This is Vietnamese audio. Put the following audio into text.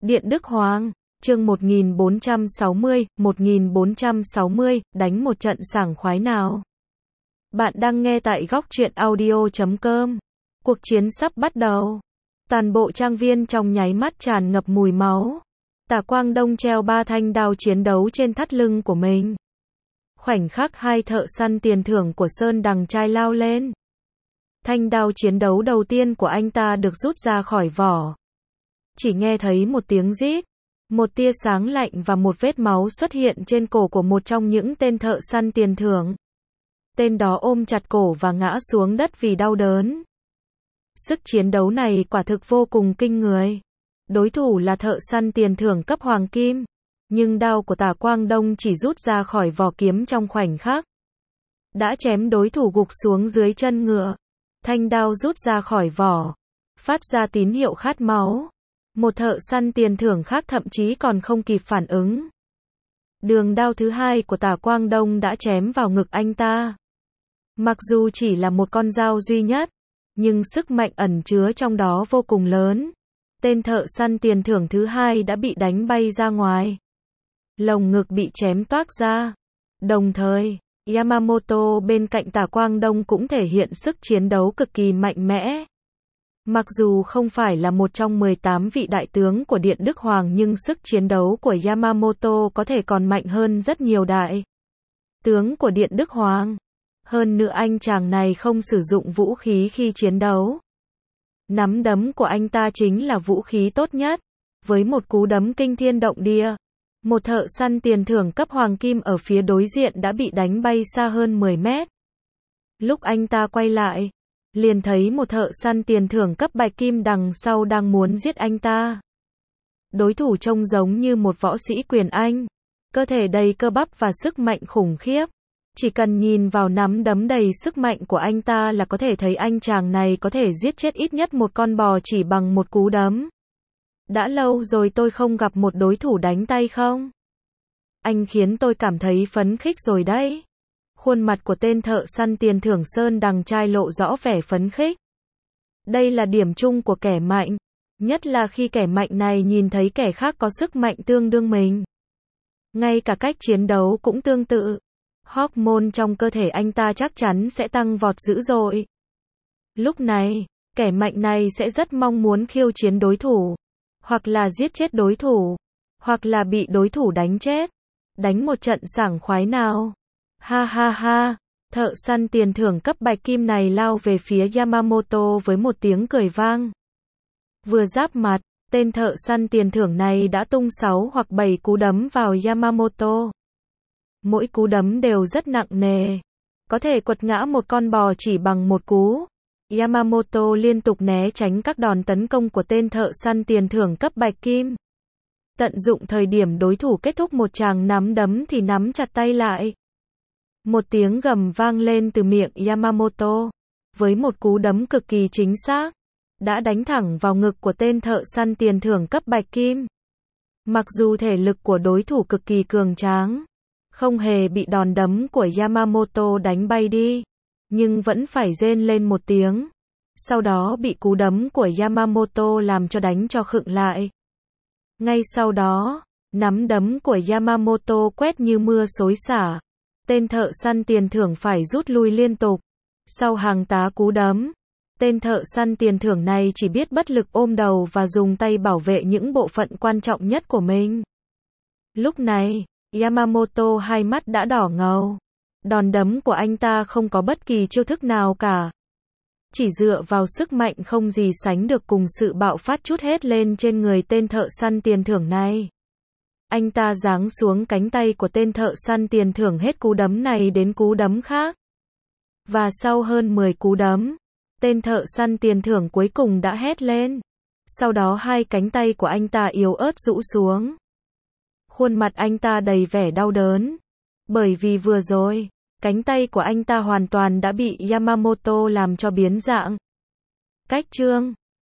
Điện Đức Hoàng, chương 1460, đánh một trận sảng khoái nào. Bạn đang nghe tại góc truyện audio.com. Cuộc chiến sắp bắt đầu. Toàn bộ trang viên trong nháy mắt tràn ngập mùi máu. Tả Quang Đông treo 3 thanh đao chiến đấu trên thắt lưng của mình. Khoảnh khắc hai thợ săn tiền thưởng của Sơn Đằng Trai lao lên. Thanh đao chiến đấu đầu tiên của anh ta được rút ra khỏi vỏ. Chỉ nghe thấy một tiếng rít, một tia sáng lạnh và một vết máu xuất hiện trên cổ của một trong những tên thợ săn tiền thưởng. Tên đó ôm chặt cổ và ngã xuống đất vì đau đớn. Sức chiến đấu này quả thực vô cùng kinh người. Đối thủ là thợ săn tiền thưởng cấp hoàng kim, nhưng đao của Tả Quang Đông chỉ rút ra khỏi vỏ kiếm trong khoảnh khắc. Đã chém đối thủ gục xuống dưới chân ngựa. Thanh đao rút ra khỏi vỏ, phát ra tín hiệu khát máu. Một thợ săn tiền thưởng khác thậm chí còn không kịp phản ứng. Đường đao thứ hai của Tả Quang Đông đã chém vào ngực anh ta. Mặc dù chỉ là một con dao duy nhất, nhưng sức mạnh ẩn chứa trong đó vô cùng lớn. Tên thợ săn tiền thưởng thứ hai đã bị đánh bay ra ngoài. Lồng ngực bị chém toác ra. Đồng thời, Yamamoto bên cạnh Tả Quang Đông cũng thể hiện sức chiến đấu cực kỳ mạnh mẽ. Mặc dù không phải là một trong 18 vị đại tướng của Điện Đức Hoàng nhưng sức chiến đấu của Yamamoto có thể còn mạnh hơn rất nhiều đại tướng của Điện Đức Hoàng. Hơn nữa anh chàng này không sử dụng vũ khí khi chiến đấu. Nắm đấm của anh ta chính là vũ khí tốt nhất. Với một cú đấm kinh thiên động địa, một thợ săn tiền thưởng cấp hoàng kim ở phía đối diện đã bị đánh bay xa hơn 10 mét. Lúc anh ta quay lại, liền thấy một thợ săn tiền thưởng cấp bạch kim đằng sau đang muốn giết anh ta. Đối thủ trông giống như một võ sĩ quyền Anh, cơ thể đầy cơ bắp và sức mạnh khủng khiếp. Chỉ cần nhìn vào nắm đấm đầy sức mạnh của anh ta là có thể thấy anh chàng này có thể giết chết ít nhất một con bò chỉ bằng một cú đấm. Đã lâu rồi tôi không gặp một đối thủ đánh tay không? Anh khiến tôi cảm thấy phấn khích rồi đấy. Khuôn mặt của tên thợ săn tiền thưởng Sơn Đằng Trai lộ rõ vẻ phấn khích. Đây là điểm chung của kẻ mạnh, nhất là khi kẻ mạnh này nhìn thấy kẻ khác có sức mạnh tương đương mình. Ngay cả cách chiến đấu cũng tương tự. Hormone trong cơ thể anh ta chắc chắn sẽ tăng vọt dữ dội. Lúc này, kẻ mạnh này sẽ rất mong muốn khiêu chiến đối thủ, hoặc là giết chết đối thủ, hoặc là bị đối thủ đánh chết. Đánh một trận sảng khoái nào. Ha ha ha, thợ săn tiền thưởng cấp bạch kim này lao về phía Yamamoto với một tiếng cười vang. Vừa giáp mặt, tên thợ săn tiền thưởng này đã tung 6 hoặc 7 cú đấm vào Yamamoto. Mỗi cú đấm đều rất nặng nề, có thể quật ngã một con bò chỉ bằng một cú. Yamamoto liên tục né tránh các đòn tấn công của tên thợ săn tiền thưởng cấp bạch kim. Tận dụng thời điểm đối thủ kết thúc một tràng nắm đấm thì nắm chặt tay lại. Một tiếng gầm vang lên từ miệng Yamamoto, với một cú đấm cực kỳ chính xác, đã đánh thẳng vào ngực của tên thợ săn tiền thưởng cấp bạch kim. Mặc dù thể lực của đối thủ cực kỳ cường tráng, không hề bị đòn đấm của Yamamoto đánh bay đi, nhưng vẫn phải rên lên một tiếng. Sau đó bị cú đấm của Yamamoto làm cho đánh cho khựng lại. Ngay sau đó, nắm đấm của Yamamoto quét như mưa xối xả. Tên thợ săn tiền thưởng phải rút lui liên tục. Sau hàng tá cú đấm, tên thợ săn tiền thưởng này chỉ biết bất lực ôm đầu và dùng tay bảo vệ những bộ phận quan trọng nhất của mình. Lúc này, Yamamoto hai mắt đã đỏ ngầu. Đòn đấm của anh ta không có bất kỳ chiêu thức nào cả. Chỉ dựa vào sức mạnh không gì sánh được cùng sự bạo phát trút hết lên trên người tên thợ săn tiền thưởng này. Anh ta giáng xuống cánh tay của tên thợ săn tiền thưởng hết cú đấm này đến cú đấm khác. Và sau hơn 10 cú đấm, tên thợ săn tiền thưởng cuối cùng đã hét lên. Sau đó hai cánh tay của anh ta yếu ớt rũ xuống. Khuôn mặt anh ta đầy vẻ đau đớn. Bởi vì vừa rồi, cánh tay của anh ta hoàn toàn đã bị Yamamoto làm cho biến dạng. Cách chương